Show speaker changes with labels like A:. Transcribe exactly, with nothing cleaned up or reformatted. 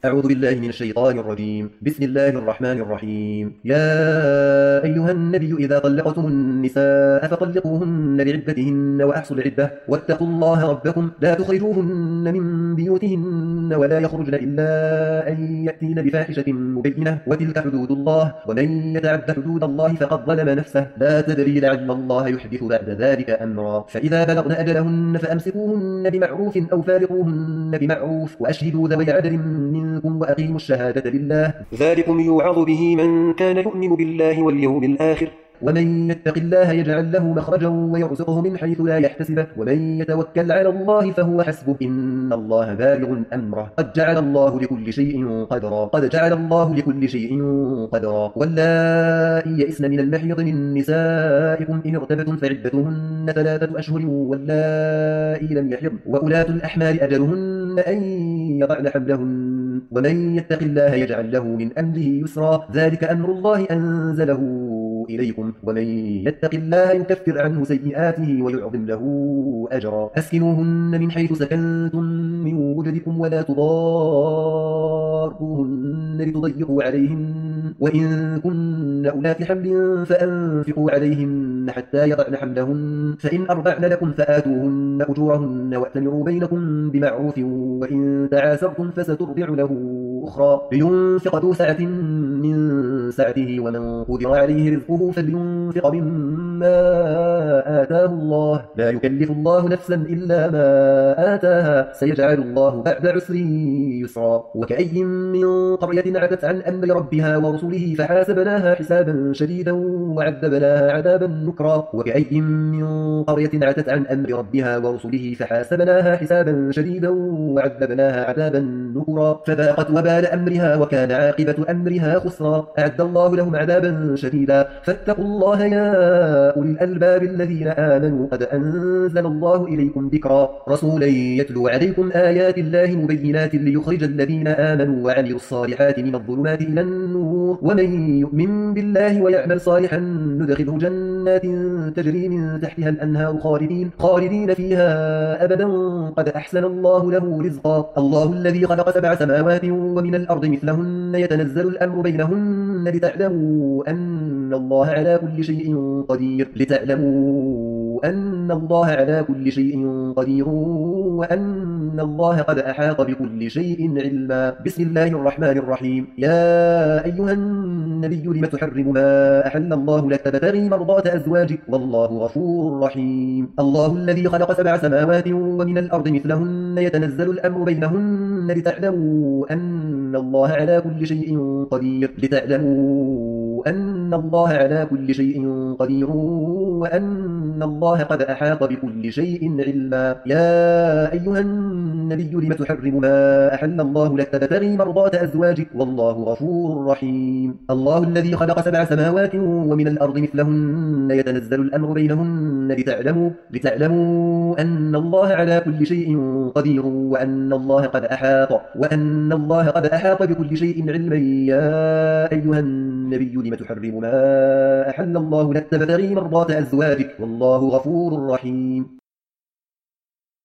A: أعوذ بالله من الشيطان الرجيم. بسم الله الرحمن الرحيم. يا أيها النبي إذا طلقتم النساء فطلقوهن لعدتهن وأحصوا العدة واتقوا الله ربكم لا تخرجوهن من بيوتهن ولا يخرجن إلا أن يأتين بفاحشة مبينة وتلك حدود الله ومن يتعد حدود الله فقد ظلم نفسه لا تدري لعل الله يحدث بعد ذلك أمرا. فإذا بلغن أجلهن فأمسكوهن بمعروف أو فارقوهن بمعروف وأشهدوا ذوي عدل منكم وأقيموا الشهادة لله ذلكم يوعظ به من كان يؤمن بالله واليوم الآخر ومن يتق الله يجعل له مخرجا ويرزقه من حيث لا يحتسبه ومن يتوكل على الله فهو حسبه إن الله بالغ أمره قد جعل الله لكل شيء قدرا قد جعل الله لكل شيء قدرا. واللائي يئسن من المحيض من نسائكم إن ارتبتم فعدتهن ثلاثة أشهر واللائي لم يحضن وأولاة الأحمال أجلهن أن يضعن حملهن ومن يتق الله يجعل له من أمره يسرا ذلك أمر الله أنزله إليكم ومن يتق الله يكفر عنه سيئاته ويعظم له أجرا. أسكنوهن من حيث سكنتم من وجدكم ولا تضاروهن لتضيقوا عليهن وإن كن أولات حمل فأنفقوا عليهن حتى يضعن حملهن فإن أرضعن لكم فآتوهن أجورهن وأتمروا بينكم بمعروف وإن تعاسرتم فسترضع له أخرى لينفق ذو سعة من سعته ومن قدر عليه رزقه فلينفق مما آتاه الله لا يكلف الله نفسا إلا ما آتاها سيجعل الله بعد عسر يسرا. وكأي من قرية عتت عن أمر ربها ورسله فحاسبناها حسابا شديدا وعذبناها عذابا نكرا. وكأي من قرية عتت عن أمر ربها ورسله فحاسبناها حسابا شديدا وعذبناها عذابا نكرا فذاقت وبال أمرها وكان عاقبة أمرها خسرا. أعد الله لهم عذابا شديدا فاتقوا الله يا أولي الألباب الذين آمنوا قد أنزل الله إليكم ذكرا رسولا يتلو عليكم آيات الله مبينات ليخرج الذين آمنوا وعملوا الصالحات من الظلمات إلى النور ومن يؤمن بالله ويعمل صالحا ندخله جنات تجري من تحتها الأنهار خالدين خالدين فيها أبدا قد أحسن الله له رزقا. الله الذي خلق سبع سماوات ومن الأرض مثلهن يتنزل الأمر بينهن لتعلموا أن الله على كل شيء قدير لتعلموا أن الله على كل شيء قدير وأن الله قد أحاط بكل شيء علما. بسم الله الرحمن الرحيم. يا أيها النبي لم تحرم ما أحل الله لك تبتغي مرضات أزواجك والله غفور رحيم. الله الذي خلق سبع سماوات ومن الأرض مثلهن يتنزل الأمر بينهن لتعلموا أن الله على كل شيء قدير لتعلموا أن الله على كل شيء قدير وأن الله قد أحاط بكل شيء علما. يا أيها النبي لم تحرم ما أحل الله لك تبتغي مرضات أزواجك والله غفور رحيم. الله الذي خلق سبع سماوات ومن الأرض مثلهن يتنزل الأمر بينهن لتعلموا لتعلموا أن الله على كل شيء قدير وأن الله قد أحاط وأن الله قد أحاط بكل شيء علما. يا أيها النبي لم تحرم ما أحل الله لك تبتغي مرضات أزواجك والله غفور رحيم.